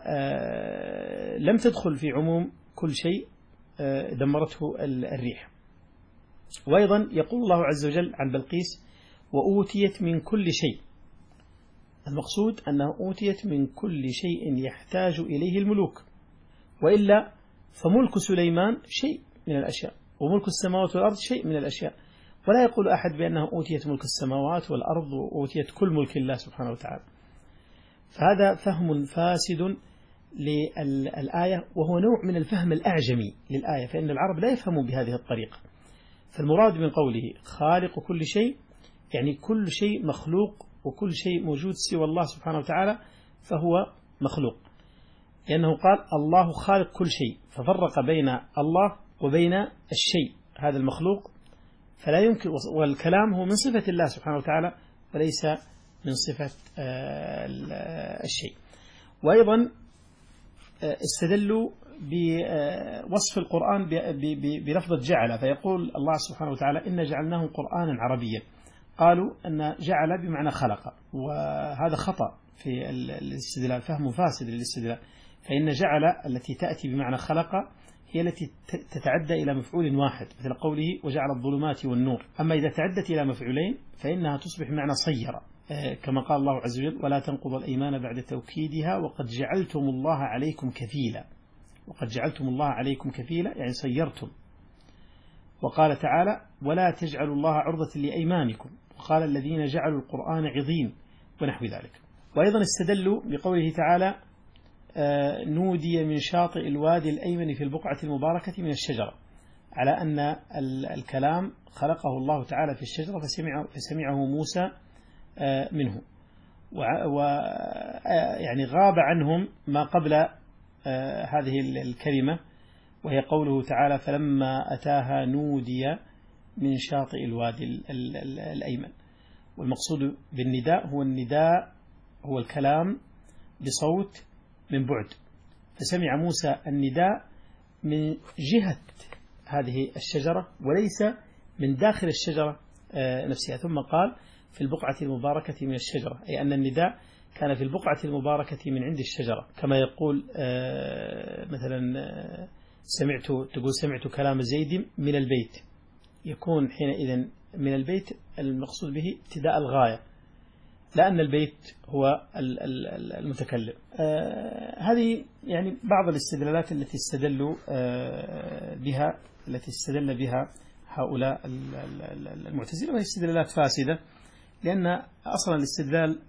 فلم تدخل في عموم كل شيء دمرته الريح. وأيضا يقول الله عز وجل عن بلقيس وأوتيت من كل شيء، المقصود أنه أوتيت من كل شيء يحتاج إليه الملوك، وإلا فملك سليمان شيء من الأشياء، وملك السماوات والأرض شيء من الأشياء، ولا يقول أحد بأنه أوتيت ملك السماوات والأرض وأوتيت كل ملك الله سبحانه وتعالى. فهذا فهم فاسد للآية، وهو نوع من الفهم الأعجمي للآية، فإن العرب لا يفهمون بهذه الطريقة. فالمراد من قوله خالق كل شيء يعني كل شيء مخلوق، وكل شيء موجود سوى الله سبحانه وتعالى فهو مخلوق، لأنه قال الله خالق كل شيء، ففرق بين الله وبين الشيء هذا المخلوق، فلا يمكن، والكلام هو من صفة الله سبحانه وتعالى وليس من صفة الشيء. وأيضا استدلوا بوصف القرآن بلفظة جعل، فيقول الله سبحانه وتعالى إن جعلناه قرآنا عربيا، قالوا أن جعل بمعنى خلق، وهذا خطأ في الاستدلال، فهم فاسد للاستدلال، فإن جعل التي تأتي بمعنى خلق هي التي تتعدى إلى مفعول واحد، مثل قوله وجعل الظلمات والنور. أما إذا تعدت إلى مفعولين فإنها تصبح معنى صير، كما قال الله عز وجل ولا تنقضوا الأيمان بعد توكيدها وقد جعلتم الله عليكم كفيلا، وقد جعلتم الله عليكم كفيلا يعني صيرتم. وقال تعالى ولا تجعلوا الله عرضة لأيمانكم، وقال الذين جعلوا القرآن عظيم، ونحو ذلك. وأيضا استدلوا بقوله تعالى نودي من شاطئ الوادي الأيمن في البقعة المباركة من الشجرة، على أن الكلام خلقه الله تعالى في الشجرة فسمع فسمعه موسى منه، ويعني غاب عنهم ما قبل هذه الكلمة، وهي قوله تعالى فلما أتاها نودي من شاطئ الوادي الأيمن. والمقصود بالنداء هو النداء هو الكلام بصوت من بعد، فسمع موسى النداء من جهة هذه الشجرة وليس من داخل الشجرة نفسها. ثم قال في البقعة المباركة من الشجرة، أي أن النداء كان في البقعة المباركة من عند الشجرة، كما يقول مثلا سمعت تقول سمعت كلام زيد من البيت، يكون حينئذ من البيت المقصود به ابتداء الغاية، لا أن البيت هو المتكلم. هذه يعني بعض الاستدلالات التي استدلوا بها التي استدل بها هؤلاء المعتزلة، وهي استدلالات فاسدة، لأن أصلا الاستدلال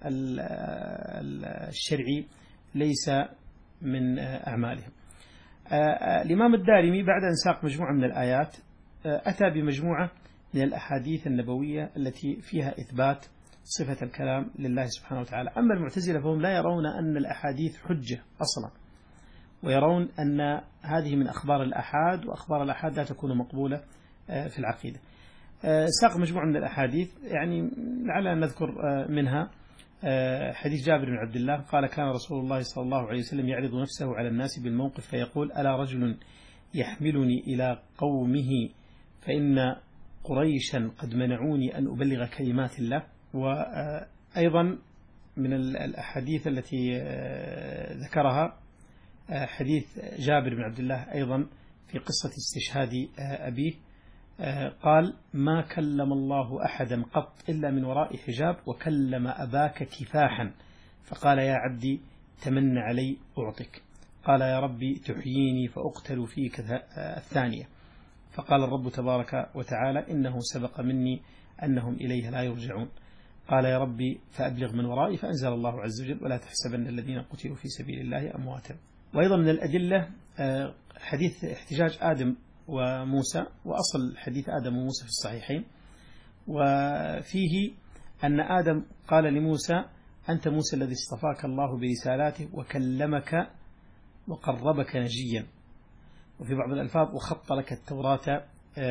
الشرعي ليس من أعمالهم. الإمام الدارمي بعد أن ساق مجموعة من الآيات أتى بمجموعة من الأحاديث النبوية التي فيها إثبات صفة الكلام لله سبحانه وتعالى. أما المعتزلة فهم لا يرون أن الأحاديث حجة أصلا، ويرون أن هذه من أخبار الأحاد، وأخبار الأحاد لا تكون مقبولة في العقيدة. ساق مجموعة من الأحاديث، يعني لعلنا نذكر منها حديث جابر بن عبد الله قال: كان رسول الله صلى الله عليه وسلم يعرض نفسه على الناس بالموقف فيقول: ألا رجل يحملني إلى قومه فإن قريشا قد منعوني أن أبلغ كلمات الله. وأيضا من الأحاديث التي ذكرها حديث جابر بن عبد الله أيضا في قصة استشهاد أبيه، قال: ما كلم الله أحدا قط إلا من وراء حجاب، وكلم أباك كفاحا فقال: يا عبدي تمن علي أعطك. قال: يا ربي تحييني فأقتل فيك الثانية. فقال الرب تبارك وتعالى: إنه سبق مني أنهم إليه لا يرجعون. قال: يا ربي فأبلغ من ورائي. فأنزل الله عز وجل: ولا تحسبن الذين قتلوا في سبيل الله أمواتا. وأيضا من الأدلة حديث احتجاج آدم وموسى، وأصل حديث آدم وموسى في الصحيحين، وفيه أن آدم قال لموسى: أنت موسى الذي اصطفاك الله برسالاته وكلمك وقربك نجيا. وفي بعض الألفاظ: وخط لك التوراة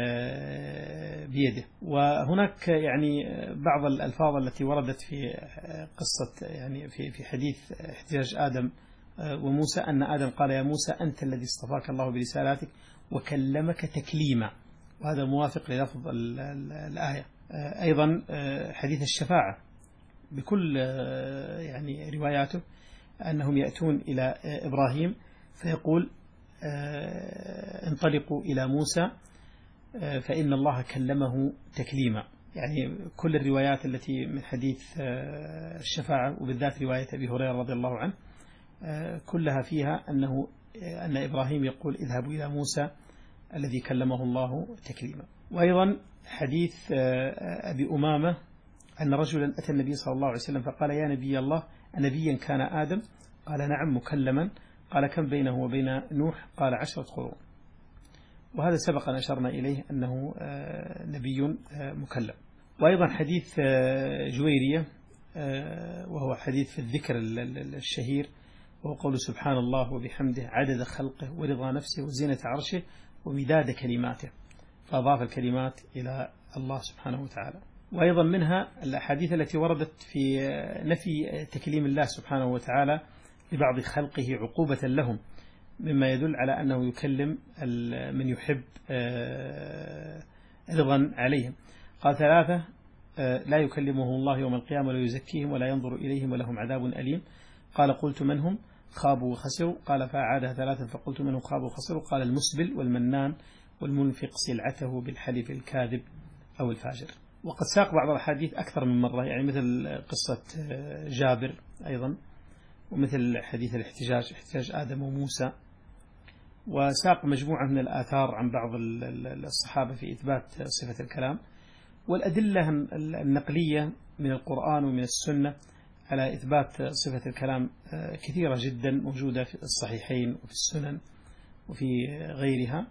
بيده. وهناك يعني بعض الألفاظ التي وردت في قصة يعني في في حديث احتجاج آدم وموسى أن آدم قال: يا موسى أنت الذي اصطفاك الله برسالاتك وكلمك تكليما، وهذا موافق للفظ الآية. أيضا حديث الشفاعة بكل يعني رواياته أنهم يأتون إلى إبراهيم فيقول: انطلقوا إلى موسى فإن الله كلمه تكليما. يعني كل الروايات التي من حديث الشفاعة، وبالذات رواية أبي هريرة رضي الله عنه، كلها فيها أنه أن إبراهيم يقول: اذهبوا إلى موسى الذي كلمه الله تكليما. وأيضا حديث أبي أمامة أن رجلا أتى النبي صلى الله عليه وسلم فقال: يا نبي الله أنبيا كان آدم؟ قال: نعم مكلما. قال: كم بينه وبين نوح؟ قال: عشرة قرون. وهذا سبق أن أشرنا إليه أنه نبي مكلم. وأيضا حديث جويرية، وهو حديث في الذكر الشهير، وهو قول: سبحان الله وبحمده عدد خلقه ورضا نفسه وزينة عرشه ومداد كلماته، فأضاف الكلمات إلى الله سبحانه وتعالى. وأيضا منها الأحاديث التي وردت في نفي تكليم الله سبحانه وتعالى لبعض خلقه عقوبة لهم، مما يدل على أنه يكلم من يحب رضا عليهم. قال: ثلاثة لا يكلمهم الله يوم القيامة ولا يزكيهم ولا ينظر إليهم ولهم عذاب أليم. قال: قلت من هم؟ خابوا وخسروا. قال: فأعادها ثلاثة فقلت من هم خابوا وخسروا؟ قال: المسبل والمنان والمنفق سلعته بالحلف الكاذب أو الفاجر. وقد ساق بعض الحديث أكثر من مرة، يعني مثل قصة جابر أيضا، ومثل حديث الاحتجاج احتجاج آدم وموسى. وساق مجموعة من الآثار عن بعض الصحابة في إثبات صفة الكلام. والأدلة النقلية من القرآن ومن السنة على إثبات صفة الكلام كثيرة جدا، موجودة في الصحيحين وفي السنن وفي غيرها.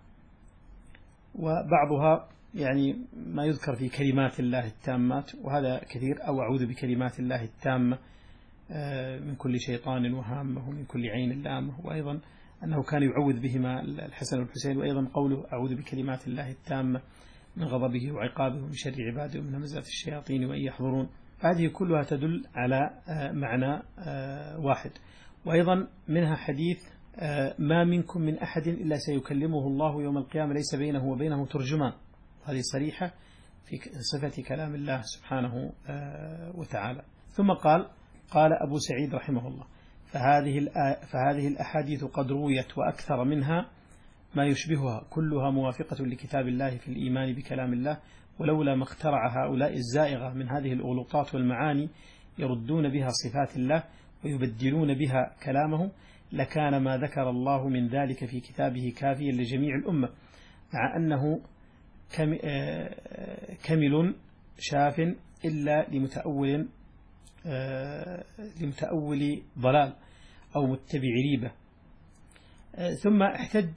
وبعضها يعني ما يذكر في كلمات الله التامات، وهذا كثير: أو أعوذ بكلمات الله التامة من كل شيطان وهامة ومن كل عين لامة. وأيضا أنه كان يعوذ بهما الحسن والحسين. وأيضا قوله: أعوذ بكلمات الله التامة من غضبه وعقابه ومن شر عباده ومن همزات الشياطين وأن يحضرون. هذه كلها تدل على معنى واحد. وأيضا منها حديث: ما منكم من أحد إلا سيكلمه الله يوم القيامة ليس بينه وبينه ترجمان. هذه صريحة في صفة كلام الله سبحانه وتعالى. ثم قال قال أبو سعيد رحمه الله: فهذه فهذه الأحاديث قد رويت وأكثر منها ما يشبهها، كلها موافقة لكتاب الله في الإيمان بكلام الله، ولولا ما اخترع هؤلاء الزائغة من هذه الأغلوطات والمعاني يردون بها صفات الله ويبدلون بها كلامه لكان ما ذكر الله من ذلك في كتابه كافيا لجميع الأمة، مع أنه كمل شاف إلا لمتأول لمتأول ضلال أو متبع ريبة. ثم احتج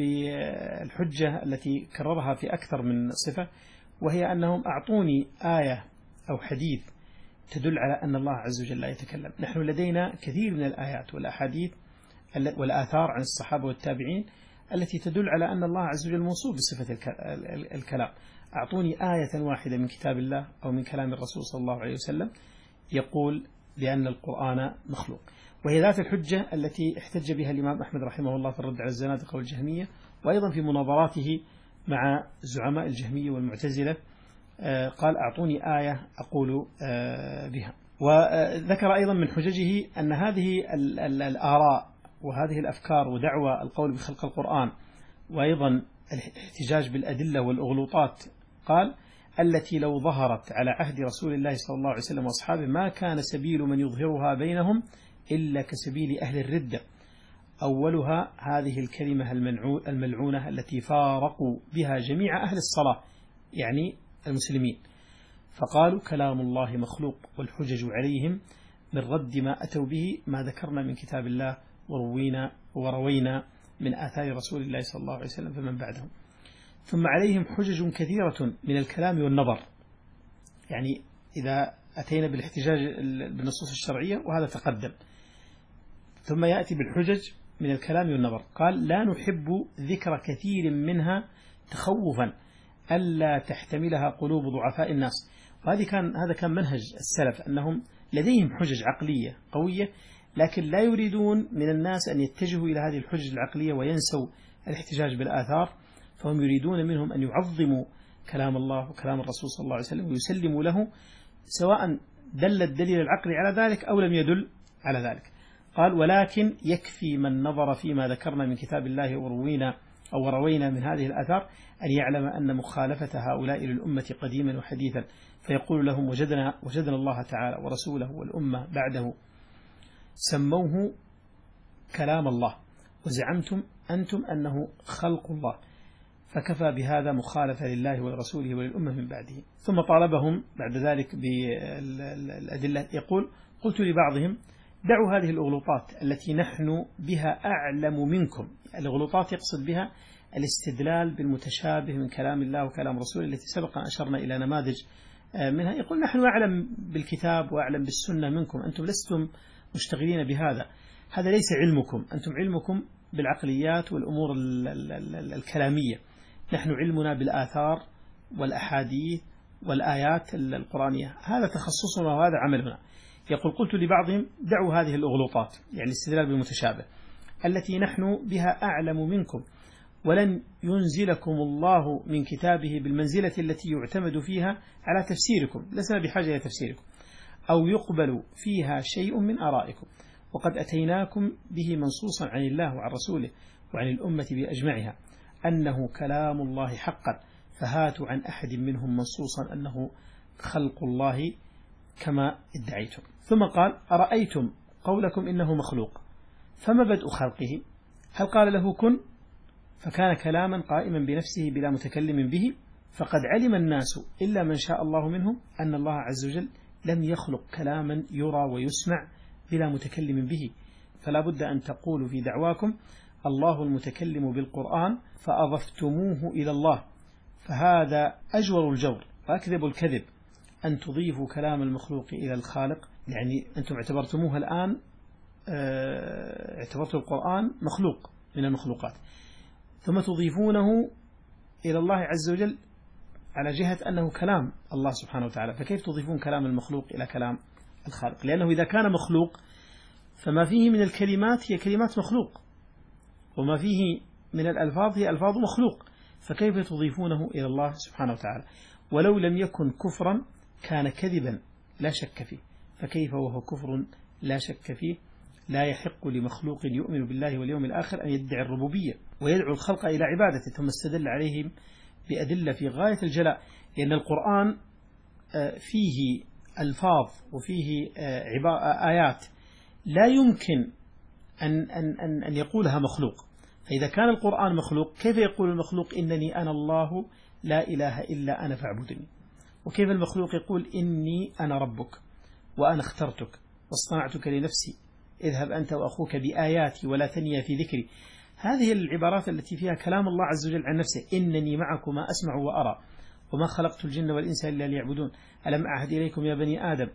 بالحجة التي كررها في أكثر من صفة، وهي أنهم أعطوني آية أو حديث تدل على أن الله عز وجل لا يتكلم. نحن لدينا كثير من الآيات والأحاديث والآثار عن الصحابة والتابعين التي تدل على أن الله عز وجل موصوف بصفة الكلام. أعطوني آية واحدة من كتاب الله أو من كلام الرسول صلى الله عليه وسلم يقول بأن القرآن مخلوق. وهي ذات الحجة التي احتج بها الإمام أحمد رحمه الله في الرد على الزنادقة والجهمية، وأيضا في مناظراته مع زعماء الجهمية والمعتزلة قال أعطوني آية أقول بها. وذكر أيضا من حججه أن هذه الآراء وهذه الأفكار ودعوى القول بخلق القرآن وأيضا الاحتجاج بالأدلة والأغلوطات قال التي لو ظهرت على عهد رسول الله صلى الله عليه وسلم وأصحابه ما كان سبيل من يظهرها بينهم إلا كسبيل أهل الردة. أولها هذه الكلمة الملعونة التي فارقوا بها جميع أهل الصلاة يعني المسلمين، فقالوا كلام الله مخلوق، والحجج عليهم من رد ما أتوا به ما ذكرنا من كتاب الله وروينا وروينا من آثار رسول الله صلى الله عليه وسلم فمن بعدهم. ثم عليهم حجج كثيرة من الكلام والنظر، يعني إذا أتينا بالاحتجاج بالنصوص الشرعية وهذا تقدم، ثم يأتي بالحجج من الكلام والنظر. قال لا نحب ذكر كثير منها تخوفا ألا تحتملها قلوب ضعفاء الناس. وهذه كان هذا كان منهج السلف، أنهم لديهم حجج عقلية قوية لكن لا يريدون من الناس أن يتجهوا إلى هذه الحجج العقلية وينسوا الاحتجاج بالآثار، فهم يريدون منهم أن يعظموا كلام الله وكلام الرسول صلى الله عليه وسلم ويسلموا له سواء دل الدليل العقلي على ذلك أو لم يدل على ذلك. قال ولكن يكفي من نظر فيما ذكرنا من كتاب الله وروينا أو روينا من هذه الآثار أن يعلم أن مخالفة هؤلاء للأمة قديما وحديثا، فيقول لهم وجدنا, وجدنا الله تعالى ورسوله والأمة بعده سموه كلام الله وزعمتم أنتم أنه خلق الله، فكفى بهذا مخالفة لله ولرسوله وللأمة من بعده. ثم طالبهم بعد ذلك بالأدلة، يقول قلت لبعضهم دعوا هذه الأغلوطات التي نحن بها أعلم منكم. الأغلوطات يقصد بها الاستدلال بالمتشابه من كلام الله وكلام رسوله التي سبق أن أشرنا إلى نماذج منها. يقول نحن أعلم بالكتاب وأعلم بالسنة منكم، أنتم لستم مشتغلين بهذا، هذا ليس علمكم، أنتم علمكم بالعقليات والأمور الكلامية، نحن علمنا بالآثار والأحاديث والآيات القرآنية، هذا تخصصنا وهذا عملنا. يقول قلت لبعضهم دعوا هذه الأغلوطات يعني الاستدلال بالمتشابه التي نحن بها أعلم منكم، ولن ينزلكم الله من كتابه بالمنزلة التي يعتمد فيها على تفسيركم، لسنا بحاجة إلى تفسيركم، أو يقبل فيها شيء من آرائكم، وقد أتيناكم به منصوصا عن الله وعن رسوله وعن الأمة بأجمعها أنه كلام الله حقا، فهاتوا عن أحد منهم منصوصا أنه خلق الله كما ادعيتم. ثم قال أرأيتم قولكم إنه مخلوق فما بدء خلقه؟ هل قال له كن فكان كلاما قائما بنفسه بلا متكلم به؟ فقد علم الناس إلا من شاء الله منهم أن الله عز وجل لم يخلق كلاما يرى ويسمع بلا متكلم به، فلا بد أن تقولوا في دعواكم الله المتكلم بالقرآن فأضفتموه إلى الله، فهذا أجور الجور وأكذب الكذب أن تضيفوا كلام المخلوق إلى الخالق. يعني أنتم اعتبرتموه الآن اعتبرتوا القرآن مخلوق من المخلوقات ثم تضيفونه إلى الله عز وجل على جهة أنه كلام الله سبحانه وتعالى، فكيف تضيفون كلام المخلوق إلى كلام الخالق؟ لأنه إذا كان مخلوق فما فيه من الكلمات هي كلمات مخلوق وما فيه من الألفاظ هي ألفاظ مخلوق، فكيف تضيفونه إلى الله سبحانه وتعالى؟ ولو لم يكن كفرا كان كذبا لا شك فيه، فكيف وهو كفر لا شك فيه؟ لا يحق لمخلوق يؤمن بالله واليوم الآخر أن يدعي الربوبية ويدعو الخلق إلى عبادته. ثم استدل عليهم بأدلة في غاية الجلاء، لأن القرآن فيه ألفاظ وفيه آيات لا يمكن أن, أن, أن, أن يقولها مخلوق. فإذا كان القرآن مخلوق كيف يقول المخلوق إنني أنا الله لا إله إلا أنا فاعبدني؟ وكيف المخلوق يقول إني أنا ربك وأنا اخترتك واصطنعتك لنفسي اذهب أنت وأخوك بآياتي ولا تنيا في ذكري؟ هذه العبارات التي فيها كلام الله عز وجل عن نفسه، إنني معكما أسمع وأرى وما خلقت الجن والإنس إلا ليعبدون ألم أعهد إليكم يا بني آدم.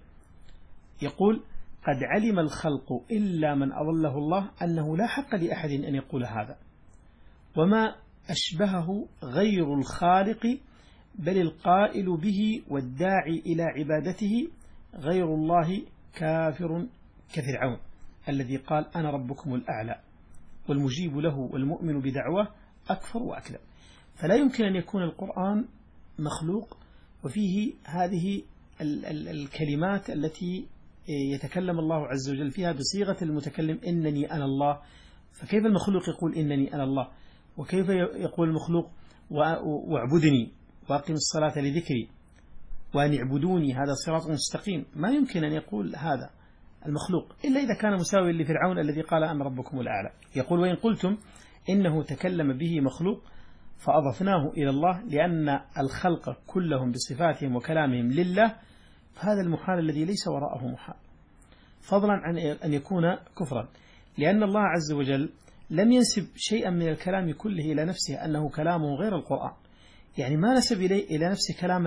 يقول قد علم الخلق إلا من أضله الله أنه لا حق لأحد أن يقول هذا، وما أشبهه غير الخالق بل القائل به والداعي إلى عبادته غير الله كافر كفرعون الذي قال أنا ربكم الأعلى والمجيب له والمؤمن بدعوة أكفر وأكذب. فلا يمكن أن يكون القرآن مخلوق وفيه هذه ال ال الكلمات التي يتكلم الله عز وجل فيها بصيغة المتكلم إنني أنا الله. فكيف المخلوق يقول إنني أنا الله؟ وكيف يقول المخلوق واعبدني وأقم الصلاة لذكري وأن اعبدوني هذا صراط مستقيم؟ ما يمكن أن يقول هذا المخلوق إلا إذا كان مساوي لفرعون الذي قال أنا ربكم الأعلى. يقول وإن قلتم إنه تكلم به مخلوق فأضفناه إلى الله لأن الخلق كلهم بصفاتهم وكلامهم لله، فهذا المحال الذي ليس وراءه محال، فضلا عن أن يكون كفرا، لأن الله عز وجل لم ينسب شيئا من الكلام كله إلى نفسه أنه كلامه غير القرآن. يعني ما نسب إلى نفسه كلام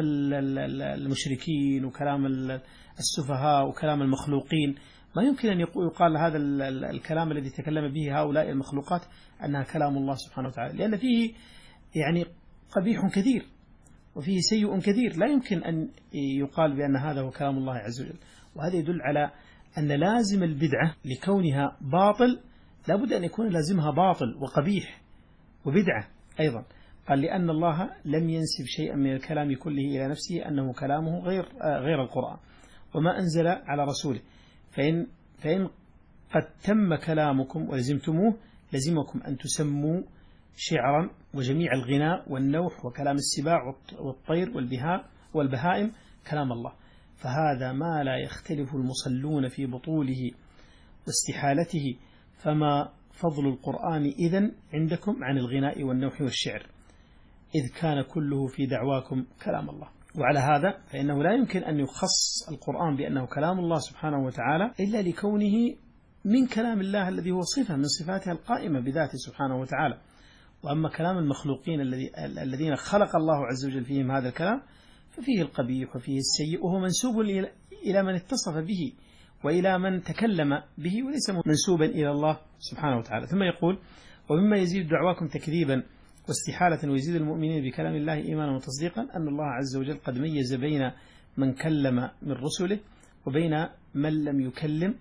المشركين وكلام السفهاء وكلام المخلوقين. ما يمكن أن يقال هذا الكلام الذي تكلم به هؤلاء المخلوقات أنها كلام الله سبحانه وتعالى، لأن فيه يعني قبيح كثير وفيه سيء كثير، لا يمكن أن يقال بأن هذا هو كلام الله عز وجل. وهذا يدل على أن لازم البدعة لكونها باطل لابد أن يكون لازمها باطل وقبيح وبدعة أيضا. قال لأن الله لم ينسب شيئا من الكلام كله إلى نفسه أنه كلامه غير غير القرآن وما أنزل على رسوله، فإن, فإن قد تم كلامكم ولزمتموه لزمكم أن تسموا شعرا وجميع الغناء والنوح وكلام السباع والطير والبهاء والبهائم كلام الله، فهذا ما لا يختلف المصلون في بطوله واستحالته، فما فضل القرآن إذن عندكم عن الغناء والنوح والشعر إذ كان كله في دعواكم كلام الله. وعلى هذا فإنه لا يمكن أن يخص القرآن بأنه كلام الله سبحانه وتعالى إلا لكونه من كلام الله الذي هو صفة من صفاته القائمة بذاته سبحانه وتعالى. وأما كلام المخلوقين الذين خلق الله عز وجل فيهم هذا الكلام ففيه القبيح وفيه السيء، وهو منسوب إلى من اتصف به وإلى من تكلم به وليس منسوبا إلى الله سبحانه وتعالى. ثم يقول ومما يزيد دعواكم تكذيبا واستحالة ويزيد المؤمنين بكلام الله إيمانا وتصديقا أن الله عز وجل قد ميز بين من كلم من رسله وبين من لم يكلم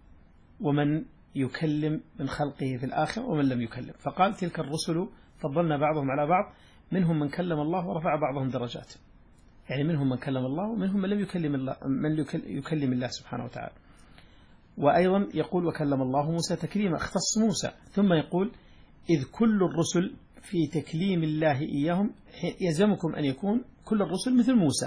ومن يكلم من خلقه في الآخر ومن لم يكلم، فقال تلك الرسل فضلنا بعضهم على بعض منهم من كلم الله ورفع بعضهم درجات، يعني منهم من كلم الله ومنهم من لم يكلم الله من يكلم الله سبحانه وتعالى. وأيضا يقول وكلم الله موسى تكليما اختص موسى. ثم يقول إذ كل الرسل في تكليم الله إياهم يلزمكم أن يكون كل الرسل مثل موسى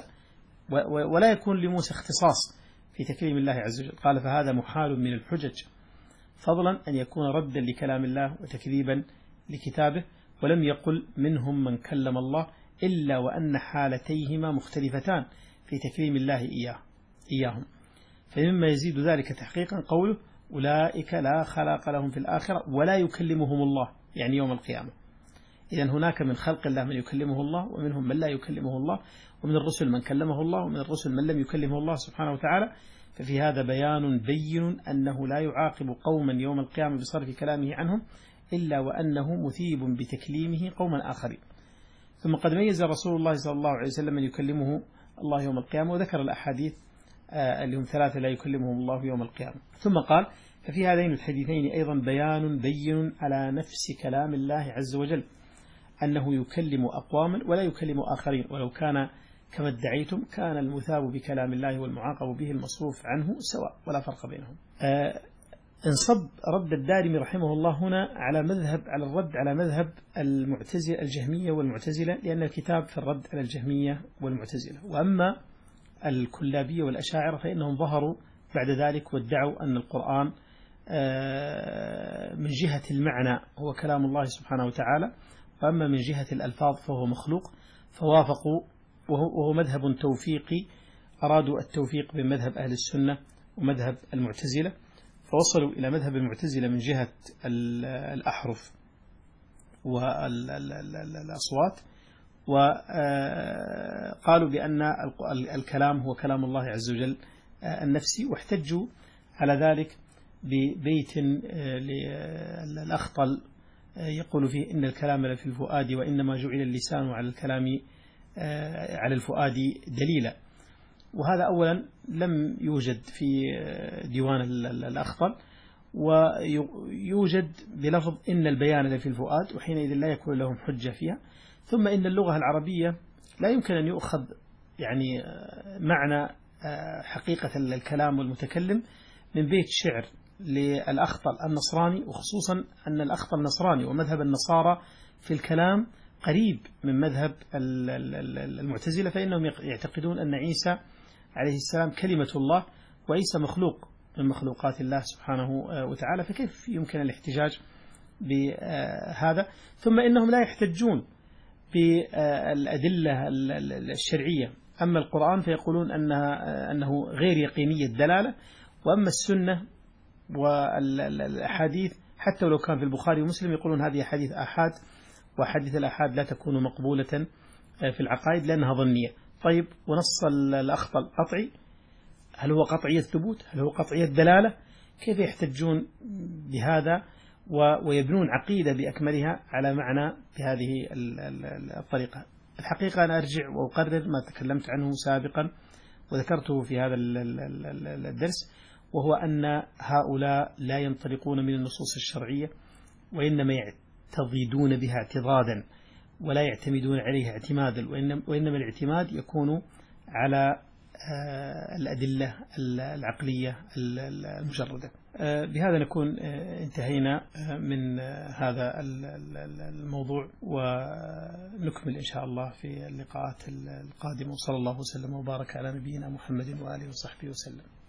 ولا يكون لموسى اختصاص في تكليم الله عز وجل. قال فهذا محال من الحجج، فضلا أن يكون ردا لكلام الله وتكذيبا لكتابه. ولم يقل منهم من كلم الله إلا وأن حالتيهما مختلفتان في تكريم الله إياه إياهم. فمما يزيد ذلك تحقيقا قوله أولئك لا خلاق لهم في الآخرة ولا يكلمهم الله، يعني يوم القيامة. إذن هناك من خلق الله من يكلمه الله ومنهم من لا يكلمه الله، ومن الرسل من كلمه الله ومن الرسل من لم يكلمه الله سبحانه وتعالى. ففي هذا بيان بين أنه لا يعاقب قوما يوم القيامة بصرف كلامه عنهم إلا وأنه مثيب بتكليمه قوما آخرين. ثم قد ميز رسول الله صلى الله عليه وسلم من يكلمه الله يوم القيامة، وذكر الأحاديث اللي هم ثلاثة لا يكلمهم الله يوم القيامة. ثم قال ففي هذين الحديثين أيضا بيان بين على نفس كلام الله عز وجل أنه يكلم أقواما ولا يكلم آخرين، ولو كان كما ادعيتم كان المثاب بكلام الله والمعاقب به المصروف عنه سواء ولا فرق بينهم. آه انصب رد الدارمي رحمه الله هنا على مذهب على الرد على مذهب المعتزلة الجهمية والمعتزلة، لأن الكتاب في الرد على الجهمية والمعتزلة. وأما الكلابية والأشاعرة فإنهم ظهروا بعد ذلك وادعوا أن القرآن من جهة المعنى هو كلام الله سبحانه وتعالى، وأما من جهة الألفاظ فهو مخلوق، فوافقوا، وهو مذهب توفيقي، أرادوا التوفيق بين مذهب أهل السنة ومذهب المعتزلة، فوصلوا إلى مذهب المعتزلة من جهة الأحرف والأصوات، وقالوا بأن الكلام هو كلام الله عز وجل النفسي، واحتجوا على ذلك ببيت للأخطل يقول فيه إن الكلام لفي الفؤاد وإنما جعل اللسان على الكلام على الفؤاد دليلا. وهذا أولا لم يوجد في ديوان الأخطل، ويوجد بلفظ إن البيان لفي الفؤاد، وحينئذ لا يكون لهم حجة فيها. ثم إن اللغة العربية لا يمكن أن يؤخذ يعني معنى حقيقة الكلام والمتكلم من بيت شعر للأخطل النصراني، وخصوصا أن الأخطل نصراني، ومذهب النصارى في الكلام قريب من مذهب المعتزلة، فإنهم يعتقدون أن عيسى عليه السلام كلمة الله، وعيسى مخلوق من مخلوقات الله سبحانه وتعالى، فكيف يمكن الاحتجاج بهذا؟ ثم إنهم لا يحتجون بالأدلة الشرعية، أما القرآن فيقولون أنها أنه غير يقيني الدلالة، وأما السنة والأحاديث حتى لو كان في البخاري ومسلم يقولون هذه حديث أحاد، وحديث الأحاد لا تكون مقبولة في العقائد لأنها ظنية. طيب، ونص الأخطل قطعي، هل هو قطعي الثبوت؟ هل هو قطعي الدلالة؟ كيف يحتجون بهذا ويبنون عقيدة بأكملها على معنى بهذه الطريقة؟ الحقيقة أنا أرجع وأقرر ما تكلمت عنه سابقا وذكرته في هذا الدرس، وهو أن هؤلاء لا ينطلقون من النصوص الشرعية، وإنما يعتضدون بها اعتضادا ولا يعتمدون عليها اعتمادا، وإنما الاعتماد يكون على الأدلة العقلية المجردة. بهذا نكون انتهينا من هذا الموضوع، ونكمل إن شاء الله في اللقاءات القادمة، وصلى الله وسلم وبارك على نبينا محمد وآله وصحبه وسلم.